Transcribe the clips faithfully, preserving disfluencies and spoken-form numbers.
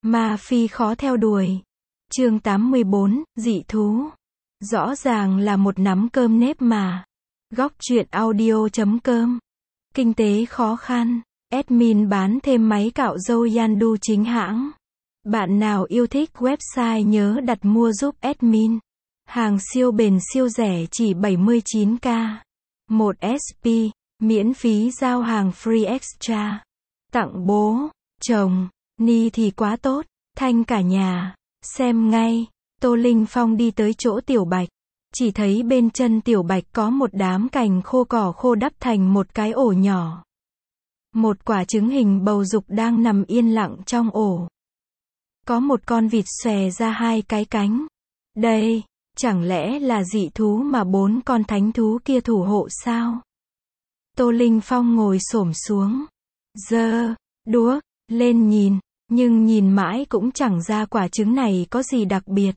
Ma phi khó theo đuổi. Chương tám mươi bốn, dị thú. Rõ ràng là một nắm cơm nếp mà. Góc truyện audio chấm com. Kinh tế khó khăn. Admin bán thêm máy cạo râu Yandu chính hãng. Bạn nào yêu thích website nhớ đặt mua giúp admin. Hàng siêu bền siêu rẻ chỉ bảy mươi chín k. một ét pê, miễn phí giao hàng free extra. Tặng bố, chồng, Ni thì quá tốt, thanh cả nhà. Xem ngay, Tô Linh Phong đi tới chỗ Tiểu Bạch. Chỉ thấy bên chân Tiểu Bạch có một đám cành khô cỏ khô đắp thành một cái ổ nhỏ. Một quả trứng hình bầu dục đang nằm yên lặng trong ổ. Có một con vịt xòe ra hai cái cánh. Đây, chẳng lẽ là dị thú mà bốn con thánh thú kia thủ hộ sao? Tô Linh Phong ngồi xổm xuống, giơ đũa lên nhìn, nhưng nhìn mãi cũng chẳng ra quả trứng này có gì đặc biệt.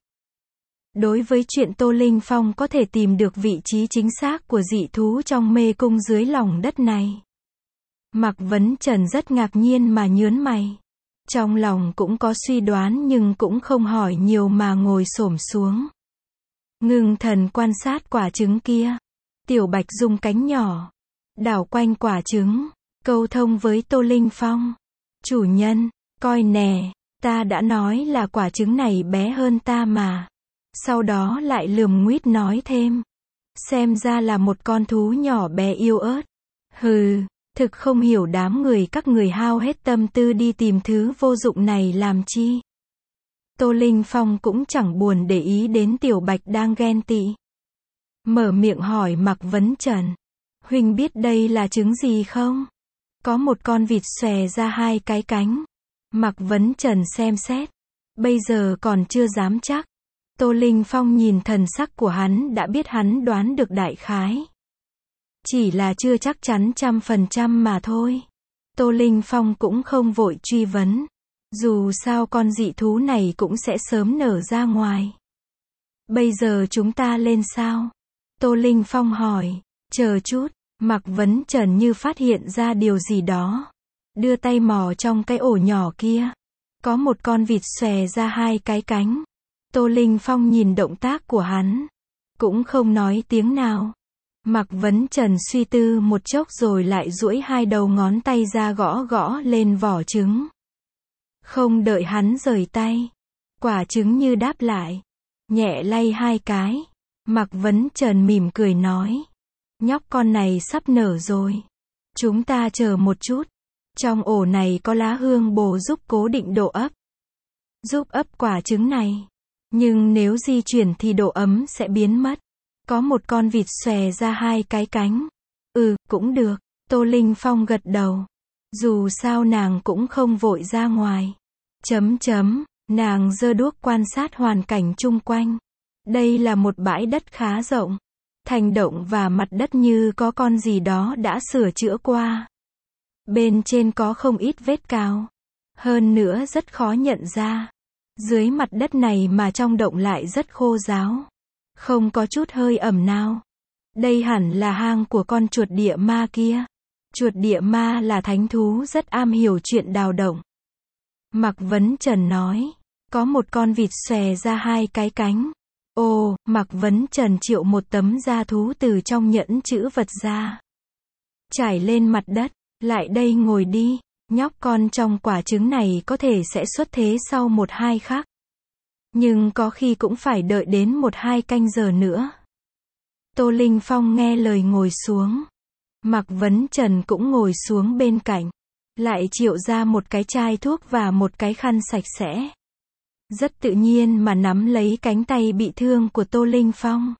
Đối với chuyện Tô Linh Phong có thể tìm được vị trí chính xác của dị thú trong mê cung dưới lòng đất này, Mạc Vấn Trần rất ngạc nhiên mà nhớn mày. Trong lòng cũng có suy đoán nhưng cũng không hỏi nhiều mà ngồi xổm xuống. Ngưng thần quan sát quả trứng kia. Tiểu Bạch dùng cánh nhỏ đảo quanh quả trứng, câu thông với Tô Linh Phong. Chủ nhân, coi nè, ta đã nói là quả trứng này bé hơn ta mà. Sau đó lại lườm nguýt nói thêm. Xem ra là một con thú nhỏ bé yếu ớt. Hừ, thực không hiểu đám người các người hao hết tâm tư đi tìm thứ vô dụng này làm chi. Tô Linh Phong cũng chẳng buồn để ý đến Tiểu Bạch đang ghen tị. Mở miệng hỏi Mạc Vấn Trần. Huynh biết đây là trứng gì không? Có một con vịt xòe ra hai cái cánh. Mạc Vấn Trần xem xét. Bây giờ còn chưa dám chắc. Tô Linh Phong nhìn thần sắc của hắn đã biết hắn đoán được đại khái. Chỉ là chưa chắc chắn trăm phần trăm mà thôi. Tô Linh Phong cũng không vội truy vấn. Dù sao con dị thú này cũng sẽ sớm nở ra ngoài. Bây giờ chúng ta lên sao? Tô Linh Phong hỏi. Chờ chút, Mạc Vấn Trần như phát hiện ra điều gì đó. Đưa tay mò trong cái ổ nhỏ kia. Có một con vịt xòe ra hai cái cánh. Tô Linh Phong nhìn động tác của hắn. Cũng không nói tiếng nào. Mạc Vấn Trần suy tư một chốc rồi lại duỗi hai đầu ngón tay ra gõ gõ lên vỏ trứng. Không đợi hắn rời tay. Quả trứng như đáp lại. Nhẹ lay hai cái. Mạc Vấn Trần mỉm cười nói. Nhóc con này sắp nở rồi. Chúng ta chờ một chút. Trong ổ này có lá hương bồ giúp cố định độ ấp. Giúp ấp quả trứng này. Nhưng nếu di chuyển thì độ ấm sẽ biến mất. Có một con vịt xòe ra hai cái cánh. Ừ, cũng được. Tô Linh Phong gật đầu. Dù sao nàng cũng không vội ra ngoài. Chấm chấm, nàng giơ đuốc quan sát hoàn cảnh chung quanh. Đây là một bãi đất khá rộng. Thành động và mặt đất như có con gì đó đã sửa chữa qua. Bên trên có không ít vết cào. Hơn nữa rất khó nhận ra. Dưới mặt đất này mà trong động lại rất khô ráo. Không có chút hơi ẩm nào. Đây hẳn là hang của con chuột địa ma kia. Chuột địa ma là thánh thú rất am hiểu chuyện đào động. Mạc Vấn Trần nói. Có một con vịt xòe ra hai cái cánh. Ồ, Mạc Vấn Trần triệu một tấm da thú từ trong nhẫn chữ vật ra. Trải lên mặt đất. Lại đây ngồi đi. Nhóc con trong quả trứng này có thể sẽ xuất thế sau một hai khắc. Nhưng có khi cũng phải đợi đến một hai canh giờ nữa. Tô Linh Phong nghe lời ngồi xuống. Mạc Vấn Trần cũng ngồi xuống bên cạnh. Lại triệu ra một cái chai thuốc và một cái khăn sạch sẽ. Rất tự nhiên mà nắm lấy cánh tay bị thương của Tô Linh Phong.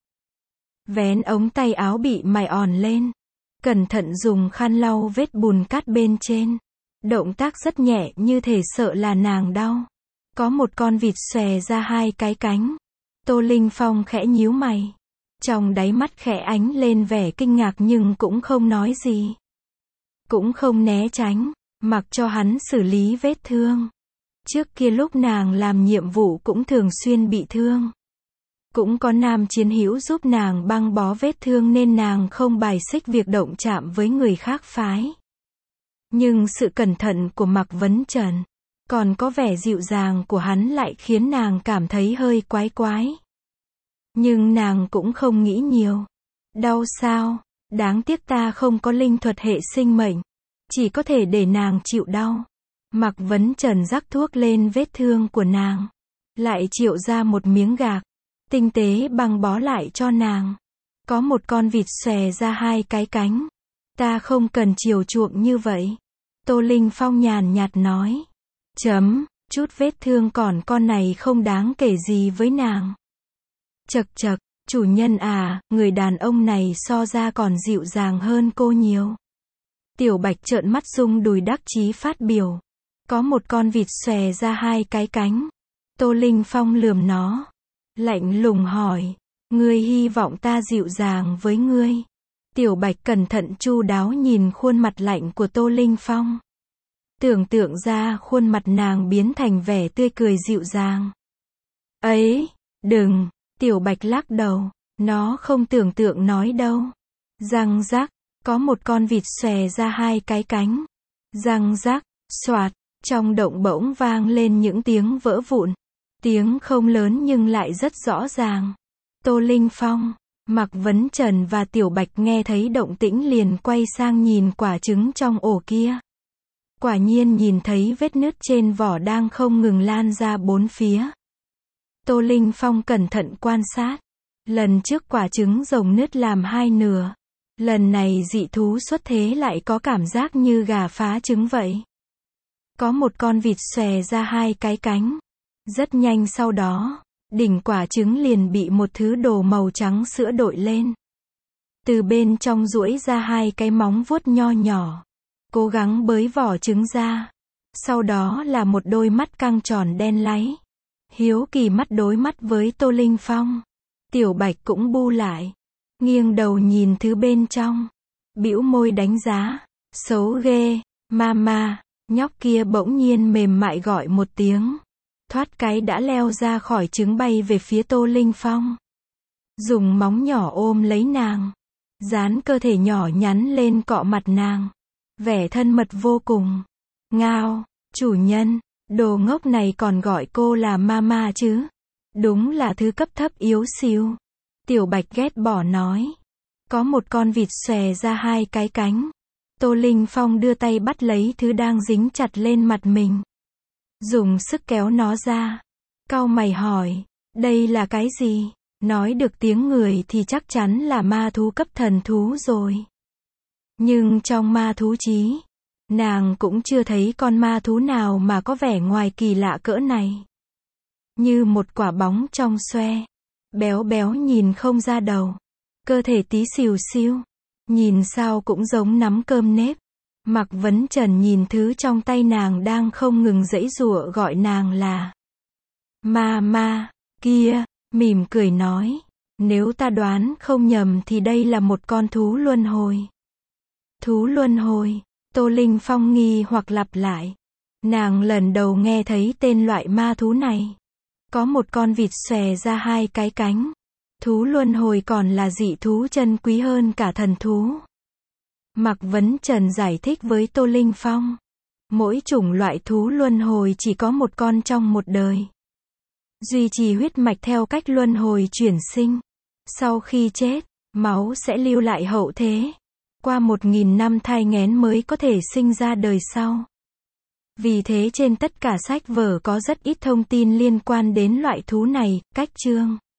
Vén ống tay áo bị mài òn lên. Cẩn thận dùng khăn lau vết bùn cát bên trên. Động tác rất nhẹ như thể sợ là nàng đau. Có một con vịt xòe ra hai cái cánh. Tô Linh Phong khẽ nhíu mày. Trong đáy mắt khẽ ánh lên vẻ kinh ngạc nhưng cũng không nói gì. Cũng không né tránh, mặc cho hắn xử lý vết thương. Trước kia lúc nàng làm nhiệm vụ cũng thường xuyên bị thương. Cũng có nam chiến hữu giúp nàng băng bó vết thương nên nàng không bài xích việc động chạm với người khác phái. Nhưng sự cẩn thận của Mạc Vấn Trần, Còn có vẻ dịu dàng của hắn lại khiến nàng cảm thấy hơi quái quái. Nhưng nàng cũng không nghĩ nhiều. Đau sao? Đáng tiếc ta không có linh thuật hệ sinh mệnh. Chỉ có thể để nàng chịu đau. Mạc Vấn Trần rắc thuốc lên vết thương của nàng. Lại chịu ra một miếng gạc. Tinh tế băng bó lại cho nàng. Có một con vịt xòe ra hai cái cánh. Ta không cần chiều chuộng như vậy. Tô Linh Phong nhàn nhạt nói. Chấm, chút vết thương còn con này không đáng kể gì với nàng. Chật chật, chủ nhân à, người đàn ông này so ra còn dịu dàng hơn cô nhiều. Tiểu Bạch trợn mắt rung đùi đắc chí phát biểu. Có một con vịt xòe ra hai cái cánh. Tô Linh Phong lườm nó. Lạnh lùng hỏi. Ngươi hy vọng ta dịu dàng với ngươi. Tiểu Bạch cẩn thận chu đáo nhìn khuôn mặt lạnh của Tô Linh Phong. Tưởng tượng ra khuôn mặt nàng biến thành vẻ tươi cười dịu dàng. Ấy, đừng, Tiểu Bạch lắc đầu. Nó không tưởng tượng nói đâu. Răng rắc, có một con vịt xòe ra hai cái cánh. Răng rắc, xoạt, trong động bỗng vang lên những tiếng vỡ vụn. Tiếng không lớn nhưng lại rất rõ ràng. Tô Linh Phong, Mạc Vấn Trần và Tiểu Bạch nghe thấy động tĩnh liền quay sang nhìn quả trứng trong ổ kia. Quả nhiên nhìn thấy vết nứt trên vỏ đang không ngừng lan ra bốn phía. Tô Linh Phong cẩn thận quan sát. Lần trước quả trứng rồng nứt làm hai nửa. Lần này dị thú xuất thế lại có cảm giác như gà phá trứng vậy. Có một con vịt xòe ra hai cái cánh. Rất nhanh sau đó, đỉnh quả trứng liền bị một thứ đồ màu trắng sữa đội lên. Từ bên trong duỗi ra hai cái móng vuốt nho nhỏ. Cố gắng bới vỏ trứng ra. Sau đó là một đôi mắt căng tròn đen láy. Hiếu kỳ mắt đối mắt với Tô Linh Phong. Tiểu Bạch cũng bu lại. Nghiêng đầu nhìn thứ bên trong. Bĩu môi đánh giá. Xấu ghê, mama. Nhóc kia bỗng nhiên mềm mại gọi một tiếng. Thoát cái đã leo ra khỏi trứng bay về phía Tô Linh Phong. Dùng móng nhỏ ôm lấy nàng. Dán cơ thể nhỏ nhắn lên cọ mặt nàng. Vẻ thân mật vô cùng. Ngao, chủ nhân, đồ ngốc này còn gọi cô là mama chứ. Đúng là thứ cấp thấp yếu xìu. Tiểu Bạch ghét bỏ nói. Có một con vịt xòe ra hai cái cánh. Tô Linh Phong đưa tay bắt lấy thứ đang dính chặt lên mặt mình. Dùng sức kéo nó ra. Cau mày hỏi. Đây là cái gì? Nói được tiếng người thì chắc chắn là ma thú cấp thần thú rồi. Nhưng trong ma thú chí, nàng cũng chưa thấy con ma thú nào mà có vẻ ngoài kỳ lạ cỡ này. Như một quả bóng trong xoe. Béo béo nhìn không ra đầu. Cơ thể tí xìu xiu. Nhìn sao cũng giống nắm cơm nếp. Mạc Vấn Trần nhìn thứ trong tay nàng đang không ngừng giãy giụa gọi nàng là Ma ma, kia, mỉm cười nói. Nếu ta đoán không nhầm thì đây là một con thú luân hồi. Thú luân hồi, Tô Linh Phong nghi hoặc lặp lại. Nàng lần đầu nghe thấy tên loại ma thú này. Có một con vịt xòe ra hai cái cánh. Thú luân hồi còn là dị thú chân quý hơn cả thần thú. Mạc Vấn Trần giải thích với Tô Linh Phong. Mỗi chủng loại thú luân hồi chỉ có một con trong một đời. Duy trì huyết mạch theo cách luân hồi chuyển sinh. Sau khi chết, máu sẽ lưu lại hậu thế. Qua một nghìn năm thai nghén mới có thể sinh ra đời sau. Vì thế trên tất cả sách vở có rất ít thông tin liên quan đến loại thú này, cách chương.